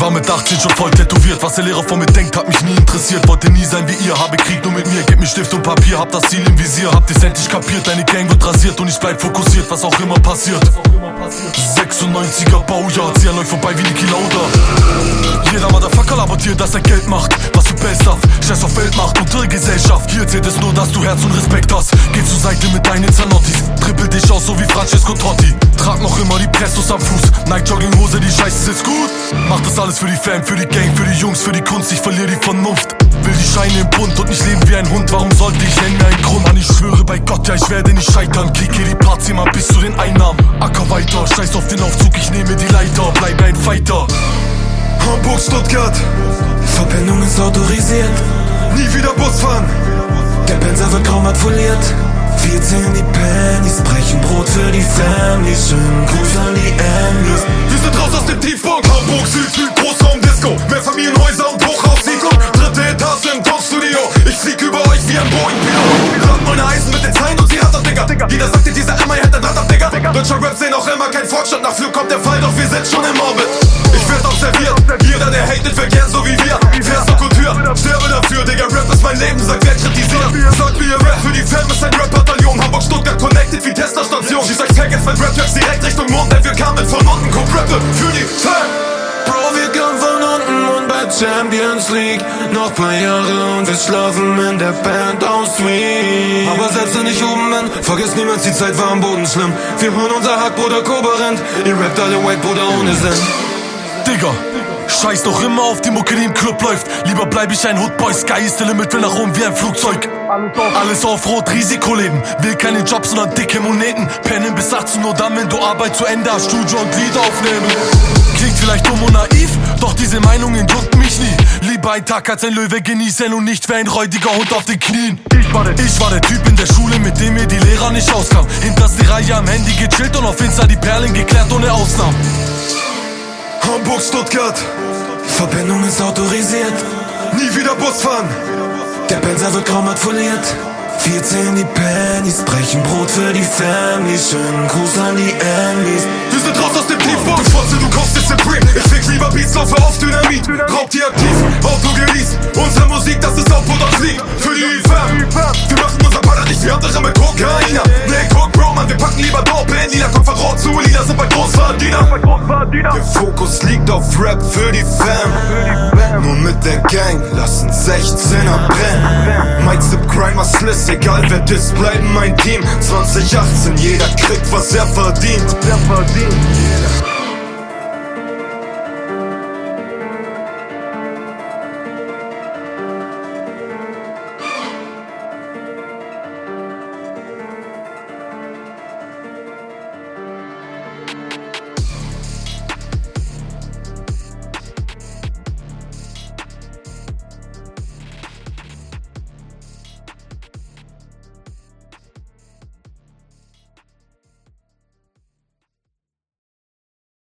War mit 18 schon voll tätowiert. Was der Lehrer von mir denkt, hat mich nie interessiert. Wollte nie sein wie ihr, habe Krieg nur mit mir. Gib mir Stift und Papier, hab das Ziel im Visier. Habt ihr's endlich kapiert, deine Gang wird rasiert. Und ich bleib fokussiert, was auch immer passiert. 96er Baujahr, zieh an euch vorbei wie Niki Lauda. Jeder Motherfucker labert hier, dass er Geld macht. Was für Best-Stuff, Scheiß auf Weltmacht und ihre Gesellschaft. Hier zählt es nur, dass du Herz und Respekt hast. Geh zur Seite mit deinen Zanottis. Trippel dich aus, so wie Francesco Totti. Trag noch immer die Prestos am Fuß. Nike-Jogginghose, die Scheiße sitzt gut. Mach das alles für die Fam, für die Gang, für die Jungs, für die Kunst. Ich verliere die Vernunft. Will die Scheine im Bund und nicht leben wie ein Hund. Warum sollte ich? Nenn mir einen Grund. Mann, ich schwöre bei Gott, ja, ich werde nicht scheitern. Klick hier die Parts immer bis zu den Einnahmen. Acker weiter, scheiß auf den Aufzug, ich nehme die Leiter. Bleibe ein Fighter. Hamburg, Stuttgart. Verbindung ist autorisiert. Nie wieder Bus fahren. Der Benzer wird kaum abfoliert. Wir zählen die Pennies, brechen Brot für die Families. Schönen Gruß an die Emmys. Wir sind raus aus dem Tiefpunkt. Hamburg, Süd, Großraum-Disco. Mehr Familienhäuser und Hochhaussiedlung. Dritte Etage im Tonstudio. Ich flieg über euch wie ein Boeing-Pilot. Rad meine Eisen mit den Zeilen und sie hat ab, Digga. Jeder sagte, dieser Emma hätte ein Rad ab, Digga. Deutscher Rap sehen auch immer kein Fortschritt. Nach Flug kommt der Fall, doch wir sind schon im Orbit. Ich werd observiert. Jeder, der hatet, will gern so wie wir. Vers und Kultur, sterbe dafür, Digga. Rap ist mein Leben, sagt wer kritisiert. Sagt mir, Rap für die Fam ist ein Rap-Bataillon. Hamburg, Stuttgart, connected wie Tesla-Station. Sie sagt Faggots mit Rap-Tracks direkt Richtung Mond. Denn wir kamen von unten, guck Rappe für die Fam. Bro, wir kommen von unten und bei Champions League noch paar Jahre und wir schlafen in der Penthouse-Suite. Aber selbst wenn ich oben bin, vergiss niemals, die Zeit war am Boden schlimm. Wir hören unser Hackbruder Koba rennt. Ihr rappt alle White Bruder ohne Sinn. Digga, scheiß doch immer auf die Mucke, die im Club läuft. Lieber bleib ich ein Hoodboy, Sky ist the limit, will nach oben wie ein Flugzeug. Alles auf Rot, Risiko leben. Will keine Jobs, sondern dicke Moneten. Pennen bis 18 Uhr dann, wenn du Arbeit zu Ende hast, Studio und Lied aufnehmen. Klingt vielleicht dumm und naiv, doch diese Meinungen juckt mich nie. Lieber ein Tag als ein Löwe genießen und nicht wie ein räudiger Hund auf den Knien. Ich war der Typ in der Schule, mit dem mir die Lehrer nicht auskam. Hinterste Reihe am Handy gechillt und auf Insta die Perlen geklärt ohne Ausnahmen. Hamburg, Stuttgart. Verbindung ist autorisiert. Nie wieder Bus fahren. Der Benzer wird kaum abfoliert. Wir zählen die Pennies, brechen Brot für die Families. Schönen Gruß an die Emmys. Wir sind raus aus dem Tiefpunkt. Du Fotze, du kaufst dir Supreme. Ich fick lieber Beats, laufe auf Dynamit. Raubtier aktiv, Auto geleast. Unsere Musik, das ist Output auf Flieg. Für die Fam. Wir machen unser Baller nicht wie andere mit Kokainer. Nee, Coke, Bro, man, wir packen lieber Dope in lila. Kopf von Rot zu lila, sind bei Großverdiener. Der Fokus liegt auf Rap für die Fam. Nur mit der Gang lassen 16er brennen. Mike Zip, Crime, Sliss, egal wer das, bleiben mein Team. 2018, jeder kriegt, was er verdient.